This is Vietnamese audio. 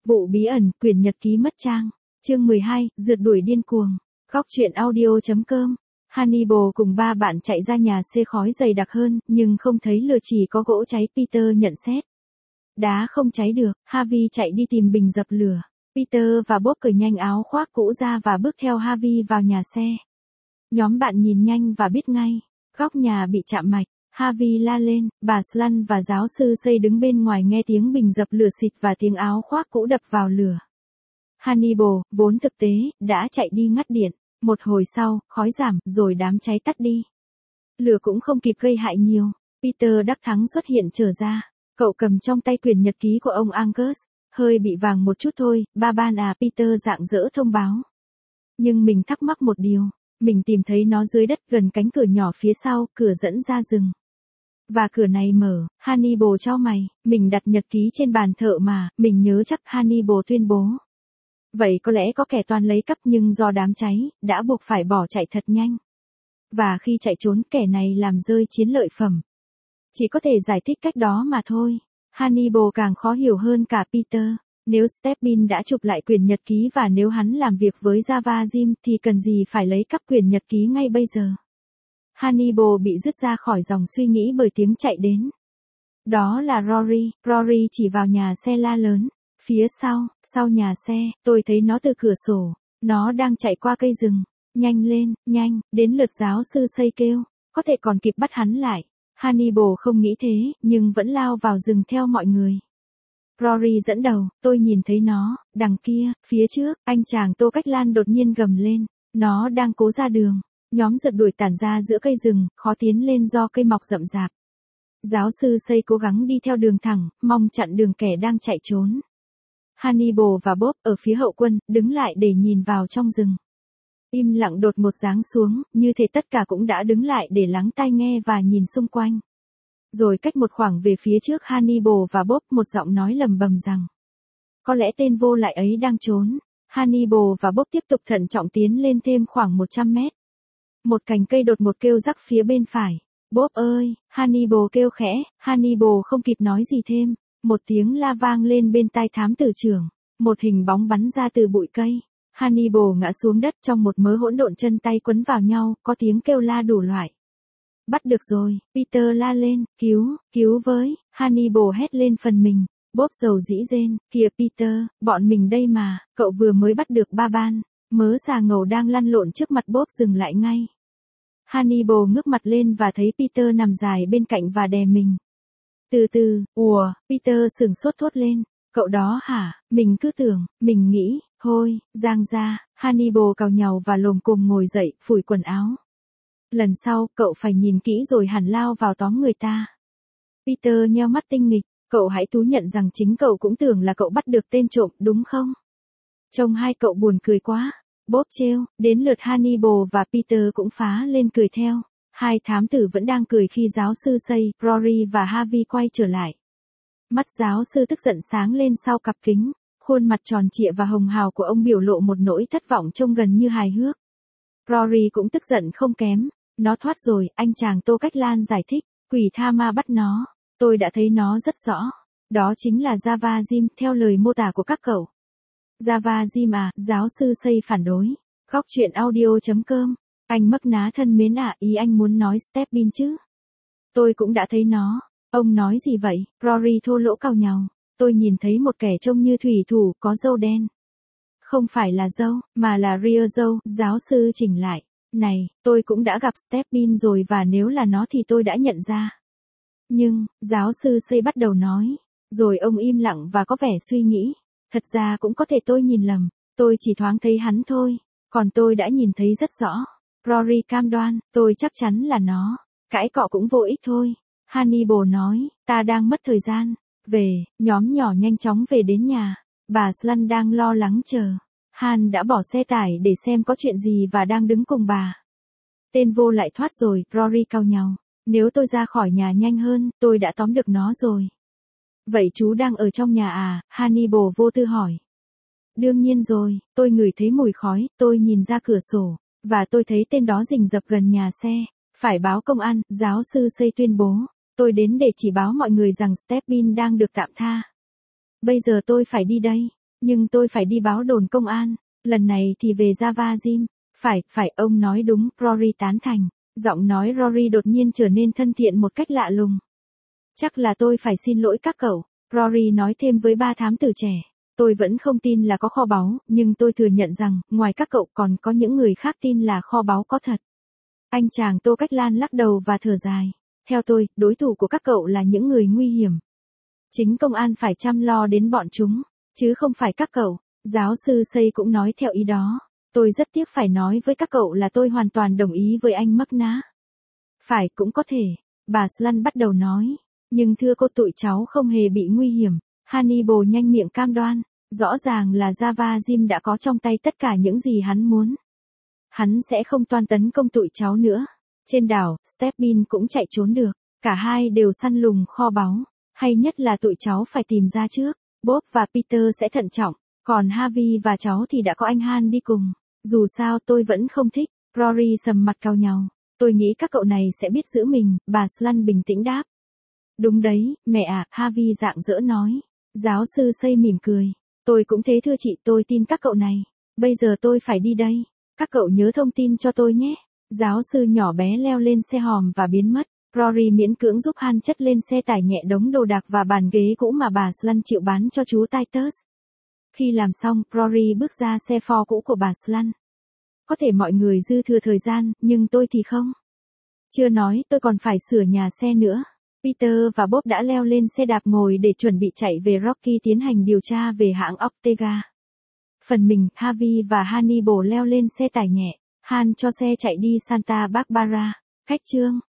Vụ bí ẩn, quyển nhật ký mất trang. Chương 12, rượt đuổi điên cuồng. Góc truyện audio.com. Hannibal cùng ba bạn chạy ra nhà xe, khói dày đặc hơn, nhưng không thấy lửa, chỉ có gỗ cháy. Peter nhận xét. Đá không cháy được, Harvey chạy đi tìm bình dập lửa. Peter và Bob cởi nhanh áo khoác cũ ra và bước theo Harvey vào nhà xe. Nhóm bạn nhìn nhanh và biết ngay. Góc nhà bị chạm mạch. Harvey la lên, bà Slan và giáo sư Say đứng bên ngoài nghe tiếng bình dập lửa xịt và tiếng áo khoác cũ đập vào lửa. Hannibal, vốn thực tế, đã chạy đi ngắt điện. Một hồi sau, khói giảm, rồi đám cháy tắt đi. Lửa cũng không kịp gây hại nhiều. Peter đắc thắng xuất hiện trở ra. Cậu cầm trong tay quyển nhật ký của ông Angus. Hơi bị vàng một chút thôi, ba ban à, Peter rạng rỡ thông báo. Nhưng mình thắc mắc một điều. Mình tìm thấy nó dưới đất gần cánh cửa nhỏ phía sau, cửa dẫn ra rừng. Và cửa này mở. Hannibal chau mày, mình đặt nhật ký trên bàn thợ mà, mình nhớ chắc, Hannibal tuyên bố. Vậy có lẽ có kẻ toan lấy cắp, nhưng do đám cháy, đã buộc phải bỏ chạy thật nhanh. Và khi chạy trốn, kẻ này làm rơi chiến lợi phẩm. Chỉ có thể giải thích cách đó mà thôi. Hannibal càng khó hiểu hơn cả Peter. Nếu Stephen đã chụp lại quyển nhật ký và nếu hắn làm việc với Java Jim thì cần gì phải lấy cắp quyển nhật ký ngay bây giờ. Hannibal bị dứt ra khỏi dòng suy nghĩ bởi tiếng chạy đến. Đó là Rory. Rory chỉ vào nhà xe la lớn. Phía sau nhà xe, tôi thấy nó từ cửa sổ. Nó đang chạy qua cây rừng. Nhanh lên, nhanh, đến lượt giáo sư Say kêu. Có thể còn kịp bắt hắn lại. Hannibal không nghĩ thế, nhưng vẫn lao vào rừng theo mọi người. Rory dẫn đầu, tôi nhìn thấy nó, đằng kia, phía trước, anh chàng Tô Cách Lan đột nhiên gầm lên. Nó đang cố ra đường. Nhóm rượt đuổi tản ra giữa cây rừng, khó tiến lên do cây mọc rậm rạp. Giáo sư Say cố gắng đi theo đường thẳng, mong chặn đường kẻ đang chạy trốn. Hannibal và Bob ở phía hậu quân, đứng lại để nhìn vào trong rừng. Im lặng đột một giáng xuống, như thể tất cả cũng đã đứng lại để lắng tai nghe và nhìn xung quanh. Rồi cách một khoảng về phía trước Hannibal và Bob, một giọng nói lầm bầm rằng. Có lẽ tên vô lại ấy đang trốn. Hannibal và Bob tiếp tục thận trọng tiến lên thêm khoảng 100 mét. Một cành cây đột một kêu rắc phía bên phải. Bob ơi, Hannibal kêu khẽ. Hannibal không kịp nói gì thêm. Một tiếng la vang lên bên tai thám tử trưởng. Một hình bóng bắn ra từ bụi cây. Hannibal ngã xuống đất trong một mớ hỗn độn, chân tay quấn vào nhau, có tiếng kêu la đủ loại. Bắt được rồi, Peter la lên, cứu với, Hannibal hét lên phần mình. Bob dầu dĩ rên, kìa Peter, bọn mình đây mà, cậu vừa mới bắt được ba ban. Mớ xà ngầu đang lăn lộn trước mặt Bob dừng lại ngay. Hannibal ngước mặt lên và thấy Peter nằm dài bên cạnh và đè mình. Từ từ, Peter sửng sốt thốt lên. Cậu đó hả? Mình cứ tưởng, mình nghĩ, thôi, giang ra. Hannibal cào nhàu và lồm cồm ngồi dậy, phủi quần áo. Lần sau, cậu phải nhìn kỹ rồi hẳn lao vào tóm người ta. Peter nheo mắt tinh nghịch. Cậu hãy thú nhận rằng chính cậu cũng tưởng là cậu bắt được tên trộm, đúng không? Trông hai cậu buồn cười quá. Bob trêu, đến lượt Hannibal và Peter cũng phá lên cười theo. Hai thám tử vẫn đang cười khi giáo sư Say, Rory và Harvey quay trở lại. Mắt giáo sư tức giận sáng lên sau cặp kính. Khuôn mặt tròn trịa và hồng hào của ông biểu lộ một nỗi thất vọng trông gần như hài hước. Rory cũng tức giận không kém. Nó thoát rồi, anh chàng Tô Cách Lan giải thích. Quỷ tha ma bắt nó. Tôi đã thấy nó rất rõ. Đó chính là Java Jim, theo lời mô tả của các cậu. Java Jim à, giáo sư Say phản đối. Góc truyện audio.com. Anh mấp ná thân mến à, ý anh muốn nói Stephen chứ? Tôi cũng đã thấy nó. Ông nói gì vậy? Rory thô lỗ cau nhàu. Tôi nhìn thấy một kẻ trông như thủy thủ, có râu đen. Không phải là râu, mà là rear râu, giáo sư chỉnh lại. Này, tôi cũng đã gặp Stephen rồi và nếu là nó thì tôi đã nhận ra. Nhưng, giáo sư Say bắt đầu nói. Rồi ông im lặng và có vẻ suy nghĩ. Thật ra cũng có thể tôi nhìn lầm. Tôi chỉ thoáng thấy hắn thôi. Còn tôi đã nhìn thấy rất rõ. Rory cam đoan, tôi chắc chắn là nó. Cãi cọ cũng vô ích thôi. Hannibal nói, ta đang mất thời gian. Nhóm nhỏ nhanh chóng về đến nhà. Bà Slan đang lo lắng chờ. Han đã bỏ xe tải để xem có chuyện gì và đang đứng cùng bà. Tên vô lại thoát rồi, Rory cau nhàu. Nếu tôi ra khỏi nhà nhanh hơn, tôi đã tóm được nó rồi. Vậy chú đang ở trong nhà à? Hannibal vô tư hỏi. Đương nhiên rồi, tôi ngửi thấy mùi khói, tôi nhìn ra cửa sổ, và tôi thấy tên đó rình rập gần nhà xe. Phải báo công an, giáo sư Say tuyên bố. Tôi đến để chỉ báo mọi người rằng Stephen đang được tạm tha. Bây giờ tôi phải đi đây. Nhưng tôi phải đi báo đồn công an, lần này thì về Java Gym. Phải, ông nói đúng, Rory tán thành. Giọng nói Rory đột nhiên trở nên thân thiện một cách lạ lùng. Chắc là tôi phải xin lỗi các cậu, Rory nói thêm với ba thám tử trẻ. Tôi vẫn không tin là có kho báu, nhưng tôi thừa nhận rằng, ngoài các cậu còn có những người khác tin là kho báu có thật. Anh chàng Tô Cách Lan lắc đầu và thở dài. Theo tôi, đối thủ của các cậu là những người nguy hiểm. Chính công an phải chăm lo đến bọn chúng, chứ không phải các cậu. Giáo sư Say cũng nói theo ý đó. Tôi rất tiếc phải nói với các cậu là tôi hoàn toàn đồng ý với anh McNabb. Phải, cũng có thể. Bà Slan bắt đầu nói. Nhưng thưa cô, tụi cháu không hề bị nguy hiểm. Hannibal nhanh miệng cam đoan. Rõ ràng là Java Jim đã có trong tay tất cả những gì hắn muốn. Hắn sẽ không toan tấn công tụi cháu nữa. Trên đảo, Stephen cũng chạy trốn được. Cả hai đều săn lùng kho báu. Hay nhất là tụi cháu phải tìm ra trước. Bob và Peter sẽ thận trọng. Còn Harvey và cháu thì đã có anh Han đi cùng. Dù sao tôi vẫn không thích. Rory sầm mặt cau nhàu. Tôi nghĩ các cậu này sẽ biết giữ mình, bà Slan bình tĩnh đáp. Đúng đấy, mẹ à, Harvey rạng rỡ nói. Giáo sư Say mỉm cười. Tôi cũng thế thưa chị, tôi tin các cậu này. Bây giờ tôi phải đi đây. Các cậu nhớ thông tin cho tôi nhé. Giáo sư nhỏ bé leo lên xe hòm và biến mất. Rory miễn cưỡng giúp Han chất lên xe tải nhẹ đống đồ đạc và bàn ghế cũ mà bà Slan chịu bán cho chú Titus. Khi làm xong, Rory bước ra xe Ford cũ của bà Slan. Có thể mọi người dư thừa thời gian, nhưng tôi thì không. Chưa nói, tôi còn phải sửa nhà xe nữa. Peter và Bob đã leo lên xe đạp ngồi để chuẩn bị chạy về Rocky tiến hành điều tra về hãng Ortega. Phần mình, Harvey và Hannibal leo lên xe tải nhẹ. Han cho xe chạy đi Santa Barbara. Khách chương.